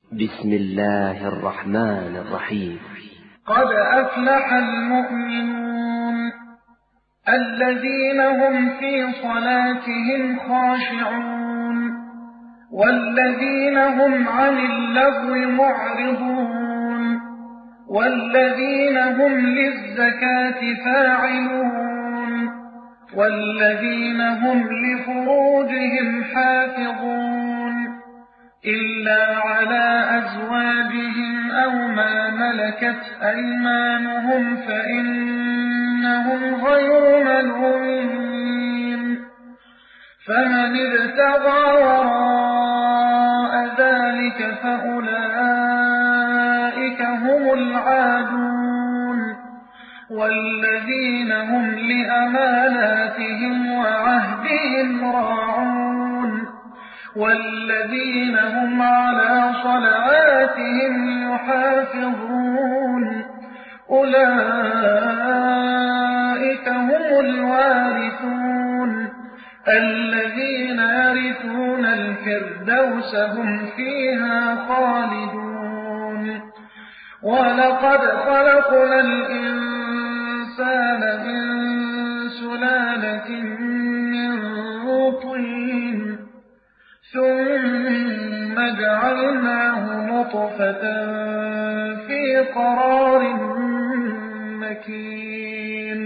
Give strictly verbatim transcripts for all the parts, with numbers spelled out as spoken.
بسم الله الرحمن الرحيم. قد أفلح المؤمنون الذين هم في صلاتهم خاشعون والذين هم عن اللغو معرضون والذين هم للزكاة فاعلون والذين هم لفروجهم حافظون إلا على أزواجهم أو ما ملكت أيمانهم فإنهم غير ملومين فمن ابتغى وراء ذلك فأولئك هم العادون والذين هم لأماناتهم وعهدهم راعون والذين هم على صلواتهم يحافظون أولئك هم الوارثون الذين يرثون الفردوس هم فيها خالدون ولقد خلقنا الإنسان من سلالة من طين ثم جعلناه نطفة في قرار مكين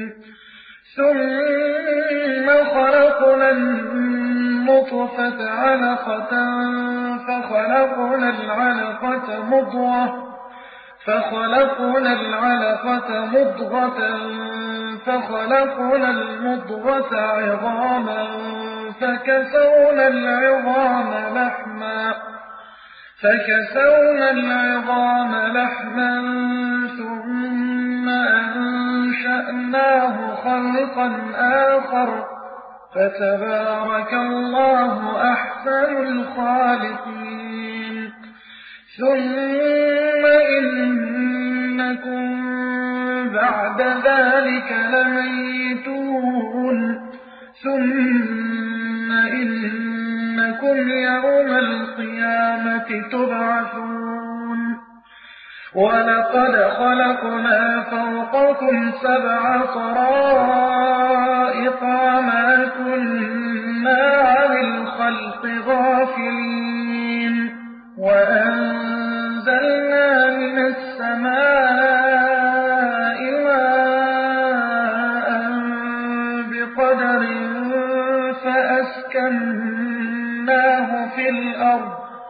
ثم خلقنا النطفة علقة فخلقنا العلقة مضغة فخلقنا العلقة مضغة فخلقنا المضغة عظاما فكسونا العظام لحما فكسونا العظام لحما ثم أنشأناه خلقا آخر فتبارك الله أحسن الخالقين ثم إنكم بعد ذلك لميتون ثم إنكم يوم القيامة تبعثون ولقد خلقنا فوقكم سبع طرائق وما كنا عن الخلق غافلين وأنزلنا من السماء ماء بقدر فأسكناه في الأرض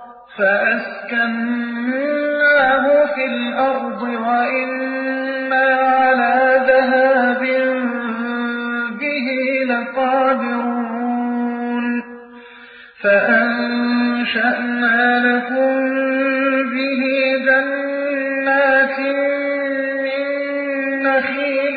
فأسكناه في الأرض وإنا على ذهاب به لقادرون فأنشأنا لكم به جنات من نخيل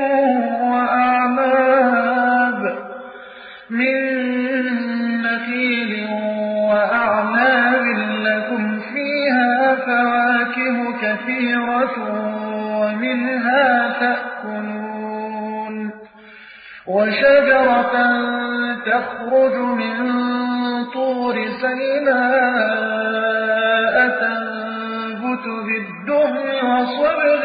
وأعناب من نخيل وأعناب لكم فيها فواكه كثيرة ومنها تأكلون وشجرة تخرج من طور سيناء تنبت بالدهن وصبغ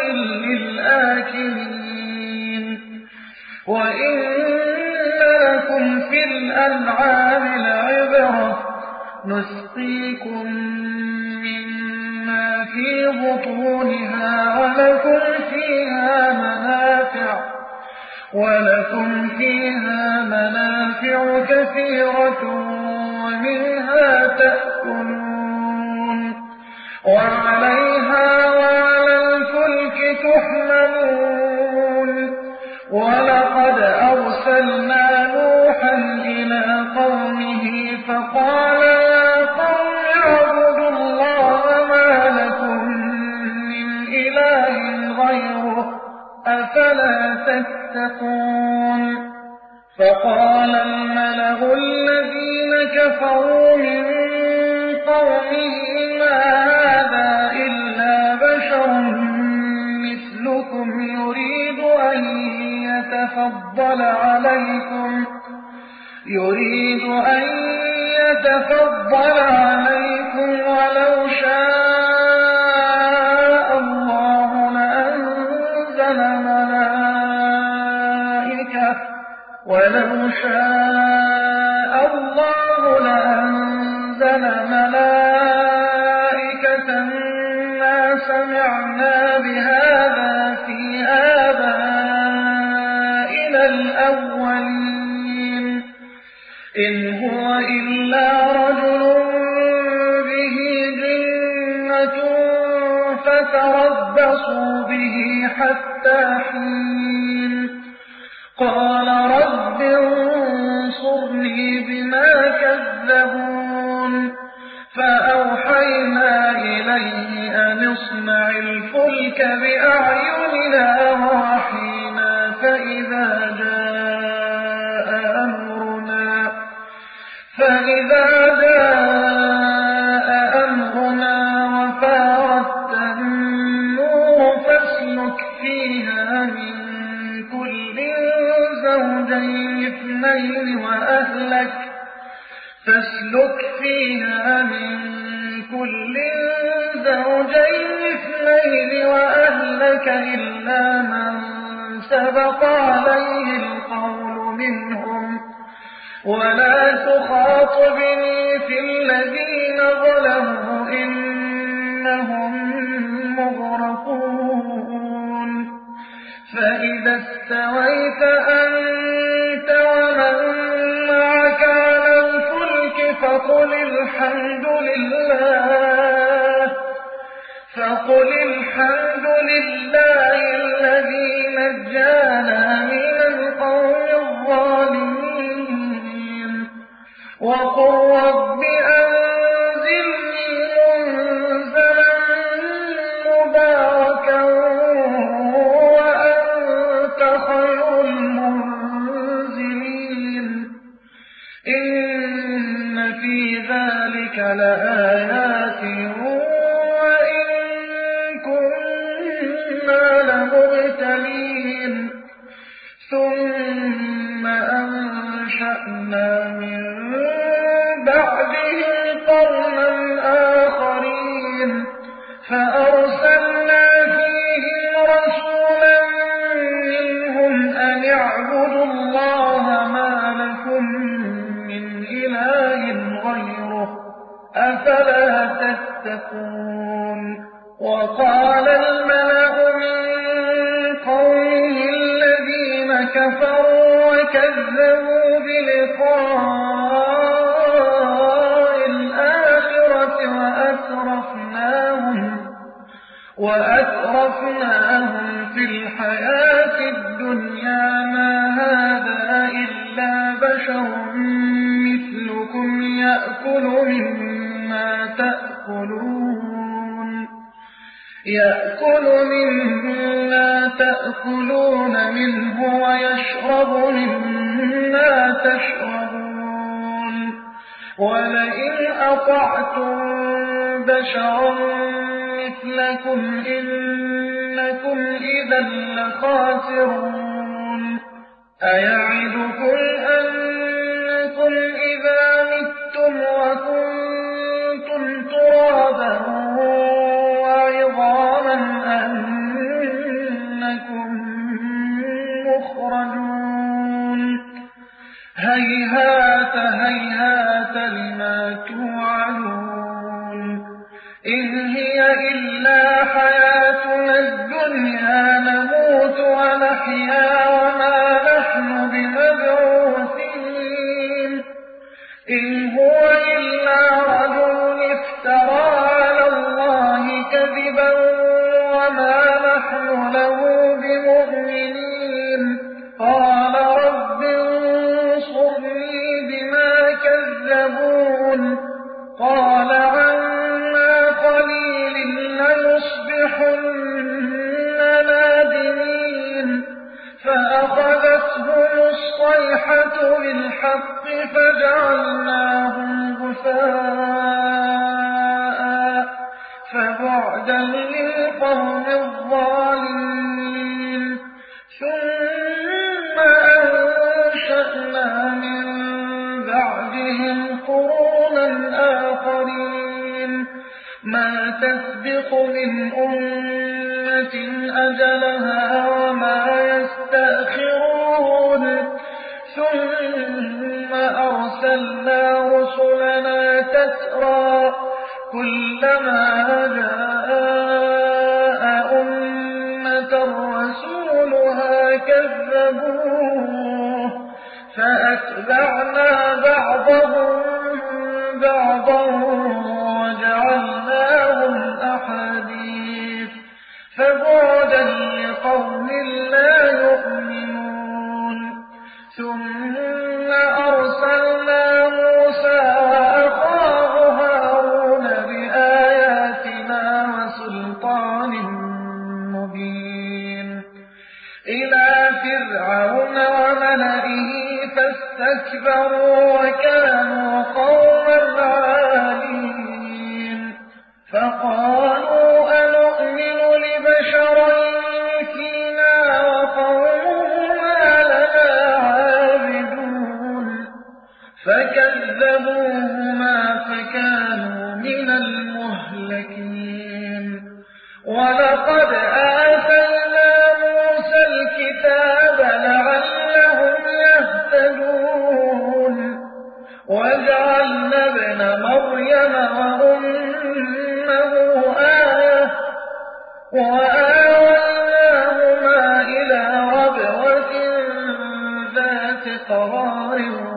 للآكلين وإن لكم في الأنعام لعبرة نسقيكم مما في بطونها ولكم فيها منافع ولكم فيها منافع كثيرة ومنها تأكلون وعليها وعلى الفلك تحملون ولقد أرسلنا نوحا إلى قومه فقال يا قوم اعبدوا الله ما لكم من إله غيره أفلا تتقون فقال الملأ الذين كفروا من قومه ما هذا إلا بشر مثلكم يريد أن يتفضل عليكم يريد أن يتفضل عليكم ولو شاء سمعنا بهذا في آبائنا الأولين إن هو إلا رجل به جنة فتربصوا به حتى حين قال رب انصرني بما كذبون فأوحينا إليه أن اصنع الفلك بأعيننا ووحينا فإذا جاء أمرنا فإذا جاء أمرنا وفارت النور فاسلك فيها من كل زوجين اثنين وأهلك فاسلك فيها من كل زوجين اثنين وأهلك إلا من سبق عليه القول منهم ولا تخاطبني في الذين ظلموا إنهم مغرقون فإذا استويت أنت ومن معك على الفلك فقل الحمد لله فقل الحمد لله الذي نجانا من القوم الظالمين وقل رب أنزلني منزلا مباركا وأنت خير المنزلين إن في ذلك لآيات وإن كنا لمبتلين ثم أنشأنا من بعدهم قرنا آخرين فأرسلنا فيهم رسولا منهم أن اعبدوا الله ما لكم من إله غيره أفلا تتقون وقال الملأ من قومه الذين كفروا وكذبوا بلقاء الآخرة وأترفناهم وأترفناهم في الحياة الدنيا ما هذا إلا بشر مثلكم يأكل مما تأكلون يأكل مما تأكلون منه ويشرب مما تشربون ولئن أطعتم بشرا مثلكم إنكم إذا لخاسرون أيعدكم أنكم إذا متم وكنتم ترابا وعظاما أنكم مخرجون هيهات هيهات لما توعدون إن هي إلا حياتنا الدنيا نموت ونحيا وما نحن بمبعوثين إن هو إلا رجل افترى على الله كذبا وما نحن له بمؤمنين قال رب انصرني بما كذبون قال عما قليل ليصبحن نادمين فأخذتهم الصيحة بالحق فجعلناهم غثاء فبعدا للقوم الظالمين ثم أنشأنا من بعدهم قرونا آخرين ما تسبق من أمة أجلها وما يستأخرون ثم أرسلنا رسلنا تترى كلما جاء فكذبوه فأتبعنا بعضهم بعضا وجعلناهم أحاديث فبعدا لقوم لا يؤمنون. ثم أرسلنا موسى وأخاه هارون بآياتنا وسلطان مبين إلى فرعون وملئه فاستكبروا وكانوا قوما عالين. فقالوا أنؤمن لبشرين فينا وقومهما لنا عابدون فكذبوهما فكانوا من المهلكين. ولقد آتينا موسى الكتاب لعلهم يهتدون وجعلنا ابن مريم وأمه آية وآويناهما إلى ربوة ذات قرار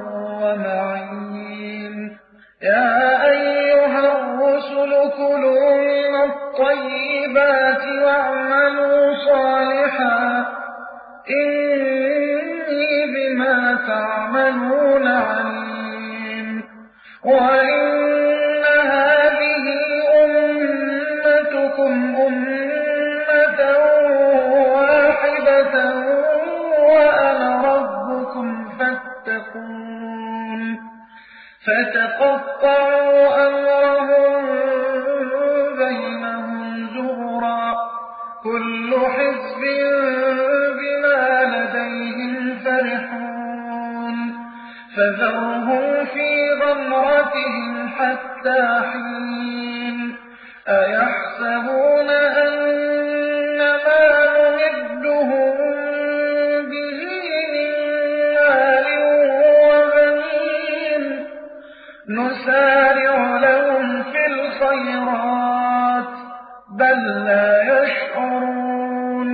ومعين. يا أيها الرسل كلوا من الطيبات واعملوا صالحا إني بما تعملون عليم. وإن هذه أمتكم أمة واحدة وأنا ربكم فاتقون. فتقطعوا أمرهم بينهم زبرا كل حزب بما لديهم فرحون. فذرهم في غمرتهم حتى حين. أيحسبون أن ما نمدهم به من مال وبنين نسارع لهم في الخيرات بل لا يشعرون.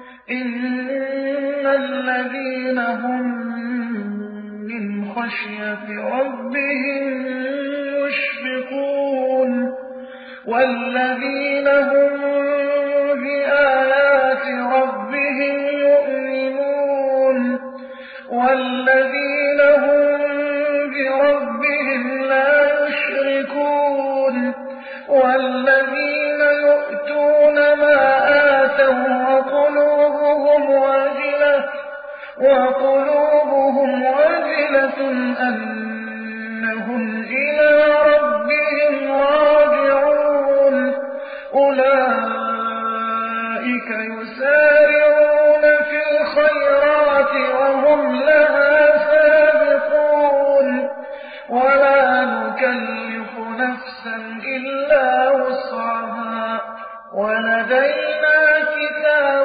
إن الذين هم من خشية ربهم مشفقون والذين هم بآيات ربهم يؤمنون والذين هم بربهم لا يشركون والذين يؤتون ما آتوا وقلوبهم وجلة وقلوبهم وجلة أنهم إلى ربهم راجعون. أولئك يسارعون في الخيرات وهم لها سابقون ولا نكلف نفسا إلا وسعها ولدينا كتاب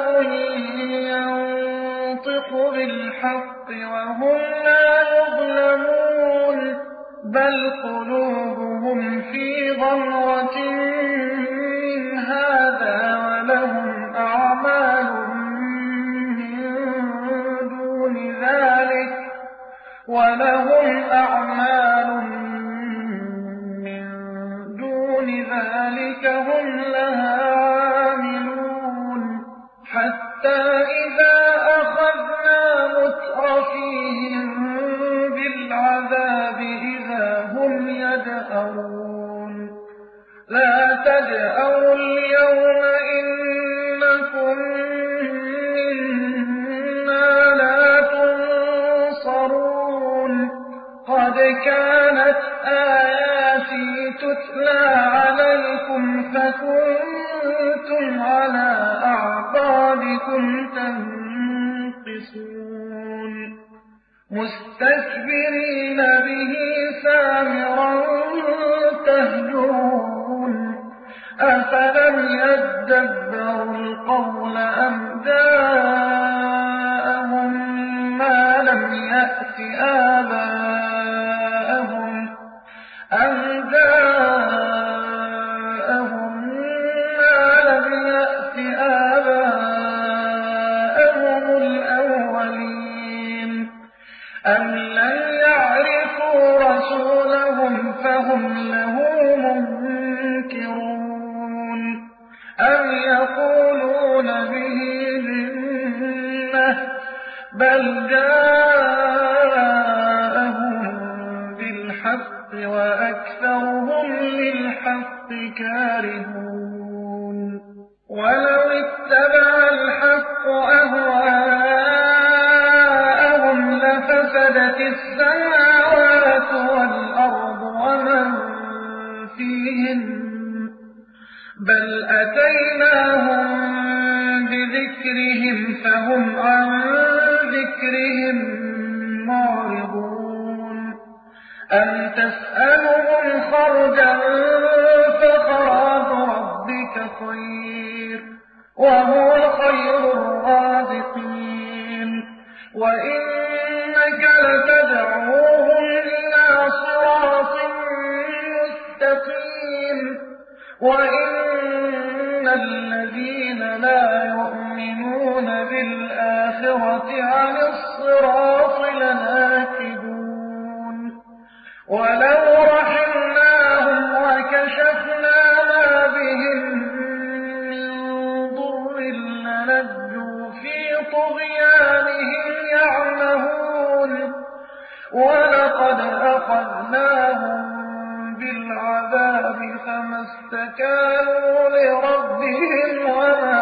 ينطق بالحق وهم لا يظلمون. بل قلوبهم في غمرة من هذا ولهم أعمال من دون ذلك ولهم أعمال من دون ذلك هم لها عاملون. حتى إذا أخذنا مترفيهم بالعذاب إذا هم يجأرون. لا تجأروا اليوم إنكم منا لا تنصرون. قد كانت آياتي تتلى عليكم فكنتم على أعقابكم تنقصون مستكبرين به سامرا تهجرون. أفلم يدبروا القول أم جاءهم ما لم يأت آباءهم أم جاءهم ما لم يأت آباءهم الأولين الأولين أم لم يعرفوا رسولهم فهم له منكرون أم يقولون به جنة بل جاءهم بالحق وأكثرهم للحق كارهون ولو اتبع الحق أهواءهم لفسدت السماوات والأرض ومن فيهن بل أتيناهم بذكرهم فهم عن ذكرهم معرضون أم تسألهم خرجا فخراج ربك خير وهو خير الرازقين وإنك لتدعوهم إلى صراط مستقيم وإن الذين لا يؤمنون بالآخرة عن الصراط لناكبون ولو رحمناهم وكشفنا ما بهم من ضر للجوا في طغيانهم يعمهون ولقد أخذناهم بالعذاب فما استكانوا لربهم وما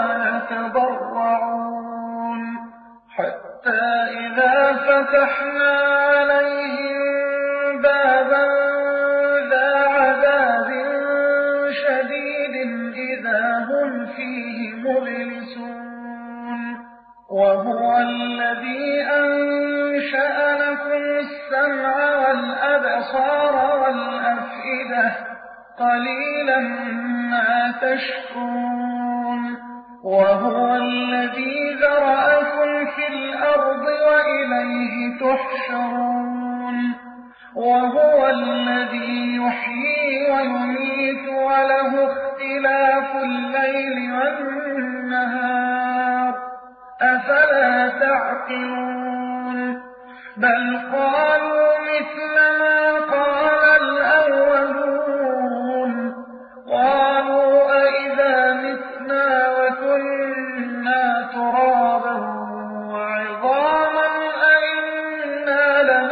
يتضرعون حتى إذا فتحنا عليهم بابا ذا عذاب شديد إذا هم فيه مبلسون وهو الذي أنشأ لكم السمع والأبصار والأفئدة قليلا ما تشكرون وهو الذي ذرأكم في الأرض وإليه تحشرون وهو الذي يحيي ويميت وله اختلاف الليل والنهار أفلا تعقلون بل قالوا مثل ما قال الأولون قالوا أئذا متنا وكنا ترابا وعظاما أئنا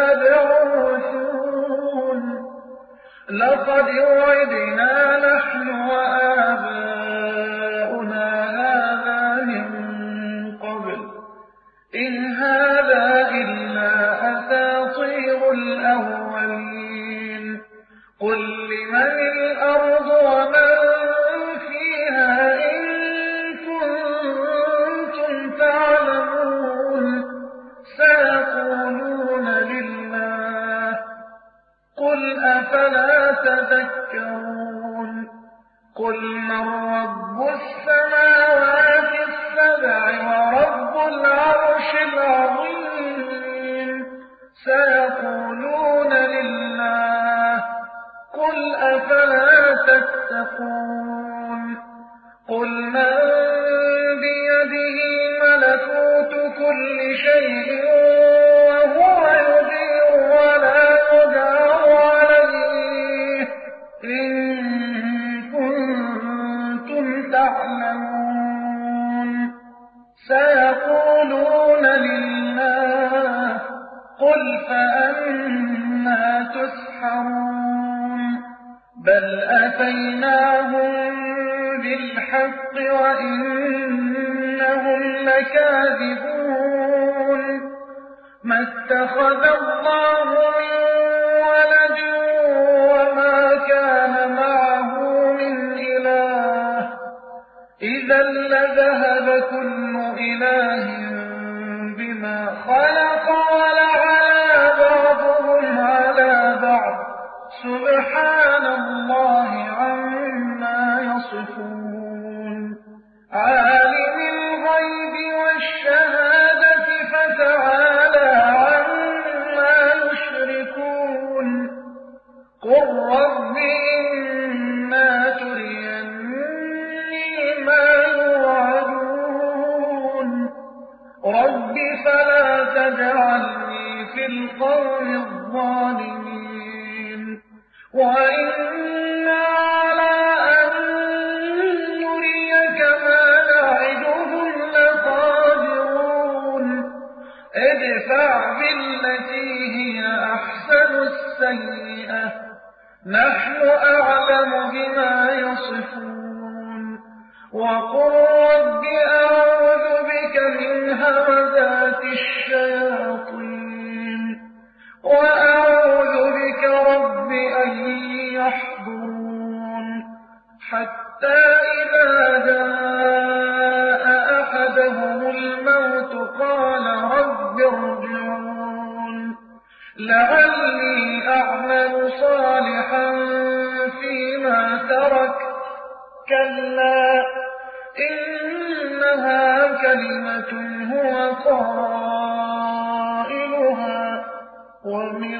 لمبعوثون لقد وعدنا نحن وآباؤنا هذا من قبل إن هذا إلا أساطير الأولين قل لمن الأرض ومن فيها إن كنتم تعلمون سيقولون لله قل أفلا تذكرون قل من رب السماوات السبع ورب العرش العظيم سيقولون لله قل أفلا تتقون قل من بيده ملكوت كل شيء وهو يجير ولا يجار عليه إن كنتم تعلمون سيقولون لله قل فأنا تسحرون بل أتيناهم بالحق وإنهم لكاذبون ما اتخذ الله من ولد وما كان معه من إله إذا لذهب كل إله بما خلق ولعلى بعضهم على بعض سبحان الله عما يصفون عالم الغيب والشهادة فتعالى عما يشركون قل رب إما تريني ما يوعدون رب فلا القوم الظالمين وإنا على أن نريك ما نعدهم لقادرون ادفع بالتي هي أحسن السيئة نحن أعلم بما يصفون وقل رب أعوذ بك من همزات الشياطين وأعوذ بك رب أن يحضرون حتى إذا جاء أحدهم الموت قال رب ارجعون لعلي أعمل صالحا فيما ترك كلا إنها كلمة هو قائلها ومن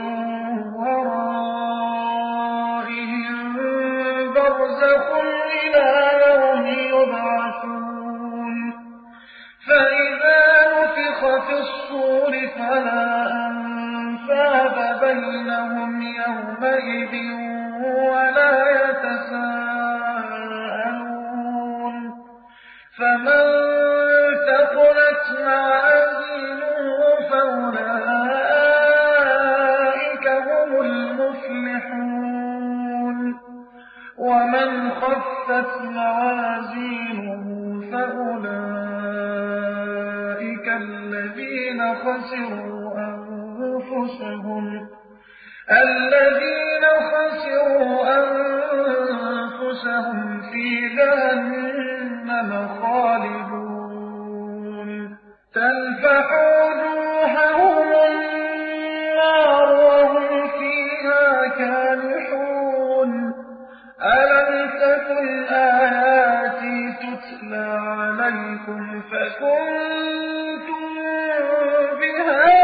ورائهم برزخ إلى يوم يبعثون فإذا نفخ في الصور فلا أنساب بينهم يومئذ ولا يتساءلون فمن ثقلت موازينه فأولئك هم المفلحون ومن خفت موازينه فأولئك الذين خسروا أنفسهم الذين خسروا أنفسهم في جهنم خالدون تلفح وجوههم النار وهم فيها كالحون ألم تكن آياتي تتلى عليكم فكنتم بها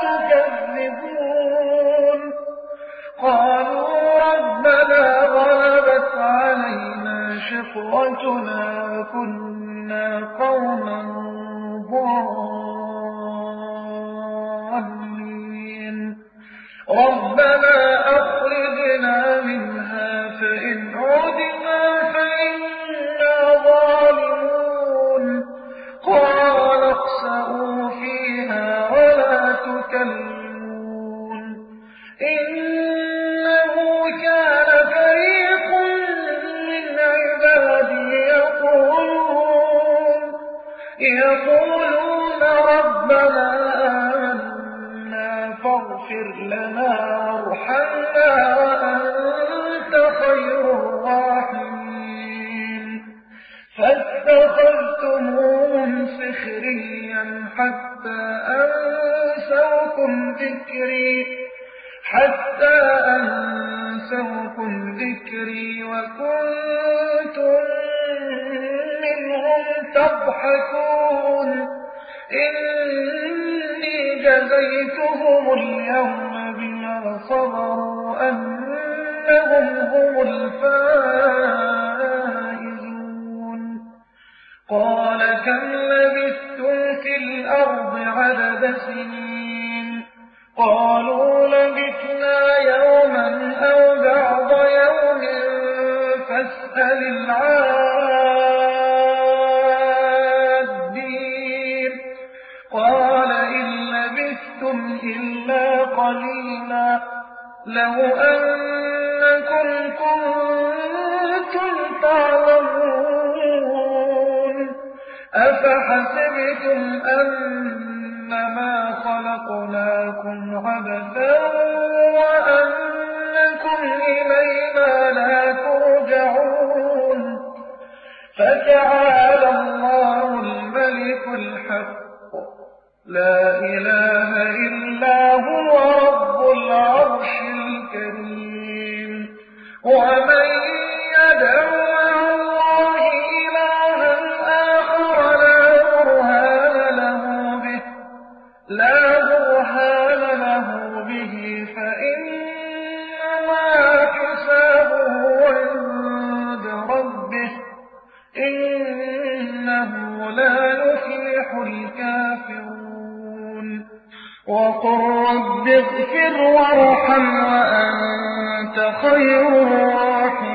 تكذبون قالوا ربنا غلبت علينا شقوتنا وكنا قوما ضالين ربنا أخرجنا منها فإن عدنا فإنا ظالمون قال اخسئوا فيها ولا تكلمون إنه كان فريق من عبادي يقولون يقولون ربنا آمنا فاغفر لنا وارحمنا وأنت خير الراحمين فاتخذتموهم سخريا حتى أنسوكم ذكري حتى أنسوكم ذكري وكنتم منهم تضحكون إني جزيتهم اليوم بما صبروا أنهم هم الفائزون قال كم لبثتم في الأرض عدد سنين قالوا لبثنا يوما أو بعض يوم فاسأل العادين قال إن لبثتم إلا قليلا لو أنكم كنتم تعلمون أفحسبتم أنما خلقناكم عبثا وأنكم إلينا لا ترجعون فتعالى الله الملك الحق لا إله إلا هو رب العرش الكريم ومن يدع مع الله إلها آخر لا برهان له به لا برهان له به فإنما حسابه عند ربه إنه لا يفلح الكافرون وقل رب اغفر وارحم وأنت خير الراحمين